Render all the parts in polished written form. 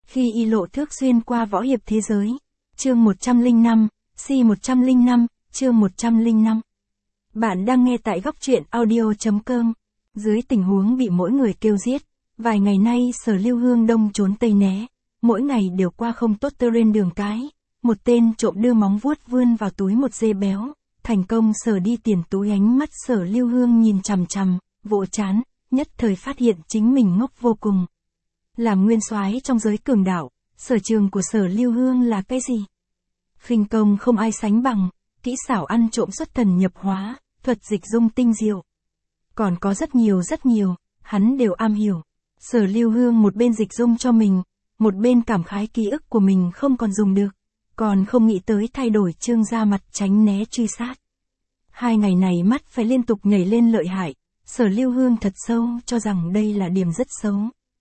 Khi y lộ thước xuyên qua võ hiệp thế giới. Chương 105, C105, chương 105. Bạn đang nghe tại góc truyện audio.com. Dưới tình huống bị mỗi người kêu giết, vài ngày nay Sở Lưu Hương đông trốn tây né, mỗi ngày đều qua không tốt tơ lên đường cái. Một tên trộm đưa móng vuốt vươn vào túi một dê béo, thành công sờ đi tiền túi. Ánh mắt Sở Lưu Hương nhìn chằm chằm, vỗ trán, nhất thời phát hiện chính mình ngốc vô cùng. Làm nguyên soái trong giới cường đạo, sở trường của Sở Lưu Hương là cái gì? Khinh công không ai sánh bằng, kỹ xảo ăn trộm xuất thần nhập hóa, thuật dịch dung tinh diệu. Còn có rất nhiều, hắn đều am hiểu. Sở Lưu Hương một bên dịch dung cho mình, một bên cảm khái ký ức của mình không còn dùng được, còn không nghĩ tới thay đổi trương ra mặt tránh né truy sát. 2 ngày này mắt phải liên tục nhảy lên lợi hại, Sở Lưu Hương thật sâu cho rằng đây là điểm rất xấu.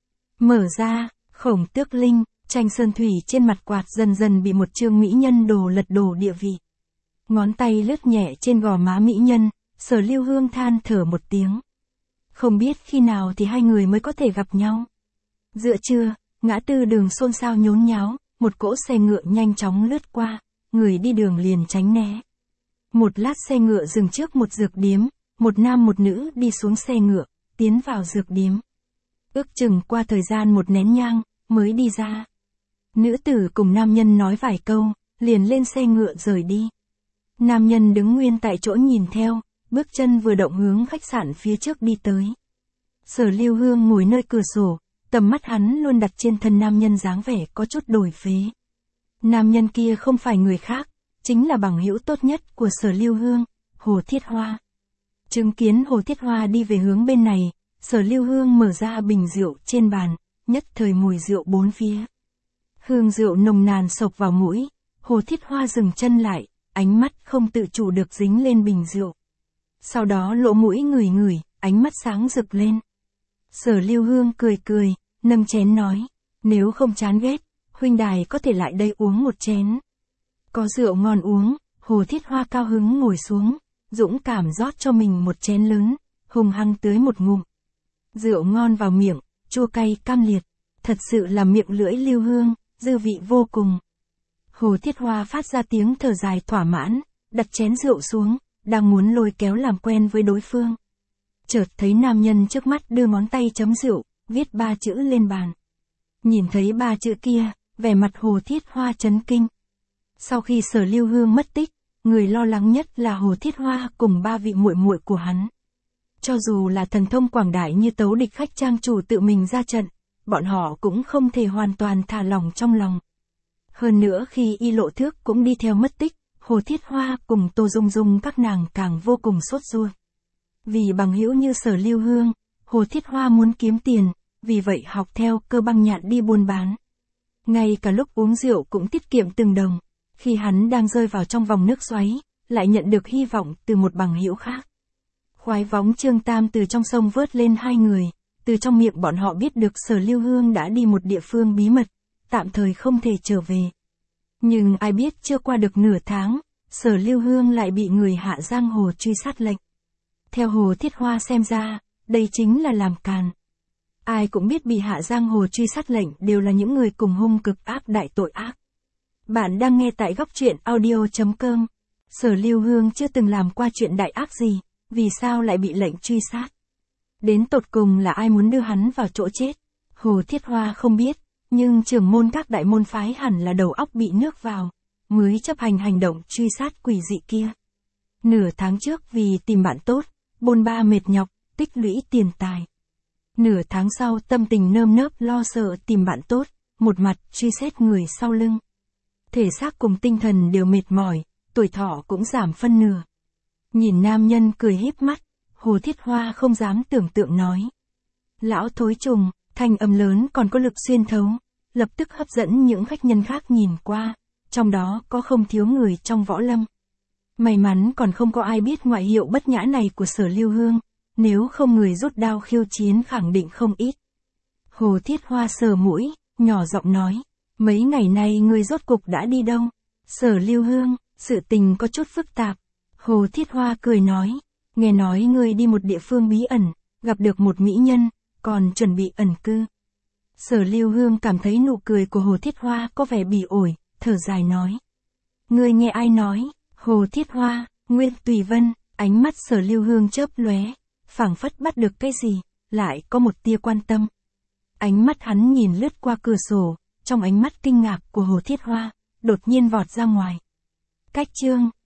Mở ra, Khổng Tước Linh, tranh sơn thủy trên mặt quạt dần dần bị một chương mỹ nhân đồ lật đổ địa vị. Ngón tay lướt nhẹ trên gò má mỹ nhân, Sở Lưu Hương than thở một tiếng. Không biết khi nào thì hai người mới có thể gặp nhau. Giữa trưa, ngã tư đường xôn xao nhốn nháo, một cỗ xe ngựa nhanh chóng lướt qua, người đi đường liền tránh né. Một lát xe ngựa dừng trước một dược điếm, một nam một nữ đi xuống xe ngựa, tiến vào dược điếm. Ước chừng qua thời gian một nén nhang, mới đi ra. Nữ tử cùng nam nhân nói vài câu, liền lên xe ngựa rời đi. Nam nhân đứng nguyên tại chỗ nhìn theo, bước chân vừa động hướng khách sạn phía trước đi tới. Sở Lưu Hương ngồi nơi cửa sổ, tầm mắt hắn luôn đặt trên thân nam nhân dáng vẻ có chút đổi phế. Nam nhân kia không phải người khác, chính là bằng hữu tốt nhất của Sở Lưu Hương, Hồ Thiết Hoa. Chứng kiến Hồ Thiết Hoa đi về hướng bên này, Sở Lưu Hương mở ra bình rượu trên bàn, nhất thời mùi rượu bốn phía. Hương rượu nồng nàn sộc vào mũi, Hồ Thiết Hoa dừng chân lại, ánh mắt không tự chủ được dính lên bình rượu. Sau đó lỗ mũi ngửi, ánh mắt sáng rực lên. Sở Lưu Hương cười, nâng chén nói, nếu không chán ghét, huynh đài có thể lại đây uống một chén. Có rượu ngon uống, Hồ Thiết Hoa cao hứng ngồi xuống, dũng cảm rót cho mình một chén lớn, hùng hăng tưới một ngụm. Rượu ngon vào miệng, chua cay cam liệt, thật sự là miệng lưỡi Lưu Hương, dư vị vô cùng. Hồ Thiết Hoa phát ra tiếng thở dài thỏa mãn, đặt chén rượu xuống, đang muốn lôi kéo làm quen với đối phương. Chợt thấy nam nhân trước mắt đưa ngón tay chấm rượu, viết 3 chữ lên bàn. Nhìn thấy 3 chữ kia, vẻ mặt Hồ Thiết Hoa chấn kinh. Sau khi Sở Lưu Hương mất tích, người lo lắng nhất là Hồ Thiết Hoa cùng 3 vị muội muội của hắn. Cho dù là thần thông quảng đại như Tấu Địch Khách trang chủ tự mình ra trận, bọn họ cũng không thể hoàn toàn thả lỏng trong lòng. Hơn nữa khi y lộ thước cũng đi theo mất tích, Hồ Thiết Hoa cùng Tô Dung Dung các nàng càng vô cùng sốt ruột. Vì bằng hữu như Sở Lưu Hương, Hồ Thiết Hoa muốn kiếm tiền, vì vậy học theo Cơ Băng Nhạn đi buôn bán. Ngay cả lúc uống rượu cũng tiết kiệm từng đồng, khi hắn đang rơi vào trong vòng nước xoáy, lại nhận được hy vọng từ một bằng hữu khác. Khoái võng Trương Tam từ trong sông vớt lên 2 người, từ trong miệng bọn họ biết được Sở Lưu Hương đã đi một địa phương bí mật, tạm thời không thể trở về. Nhưng ai biết chưa qua được nửa tháng, Sở Lưu Hương lại bị người hạ giang hồ truy sát lệnh. Theo Hồ Thiết Hoa xem ra, đây chính là làm càn. Ai cũng biết bị hạ giang hồ truy sát lệnh đều là những người cùng hung cực ác đại tội ác. Bạn đang nghe tại góc truyện audio.com. Sở Lưu Hương chưa từng làm qua chuyện đại ác gì, vì sao lại bị lệnh truy sát? Đến tột cùng là ai muốn đưa hắn vào chỗ chết? Hồ Thiết Hoa không biết, nhưng trưởng môn các đại môn phái hẳn là đầu óc bị nước vào, mới chấp hành hành động truy sát quỷ dị kia. Nửa tháng trước vì tìm bạn tốt, bôn ba mệt nhọc, tích lũy tiền tài. Nửa tháng sau tâm tình nơm nớp lo sợ tìm bạn tốt, một mặt truy xét người sau lưng. Thể xác cùng tinh thần đều mệt mỏi, tuổi thọ cũng giảm phân nửa. Nhìn nam nhân cười híp mắt, Hồ Thiết Hoa không dám tưởng tượng nói. Lão thối trùng, thanh âm lớn còn có lực xuyên thấu, lập tức hấp dẫn những khách nhân khác nhìn qua, trong đó có không thiếu người trong võ lâm. May mắn còn không có ai biết ngoại hiệu bất nhã này của Sở Lưu Hương, nếu không người rút đao khiêu chiến khẳng định không ít. Hồ Thiết Hoa sờ mũi, nhỏ giọng nói, mấy ngày nay ngươi rốt cục đã đi đâu? Sở Lưu Hương, sự tình có chút phức tạp. Hồ Thiết Hoa cười nói, nghe nói ngươi đi một địa phương bí ẩn, gặp được một mỹ nhân, còn chuẩn bị ẩn cư. Sở Lưu Hương cảm thấy nụ cười của Hồ Thiết Hoa có vẻ bỉ ổi, thở dài nói. Ngươi nghe ai nói? Hồ Thiết Hoa, Nguyên Tùy Vân, ánh mắt Sở Lưu Hương chớp lóe, phảng phất bắt được cái gì, lại có một tia quan tâm. Ánh mắt hắn nhìn lướt qua cửa sổ, trong ánh mắt kinh ngạc của Hồ Thiết Hoa, đột nhiên vọt ra ngoài. Cách chương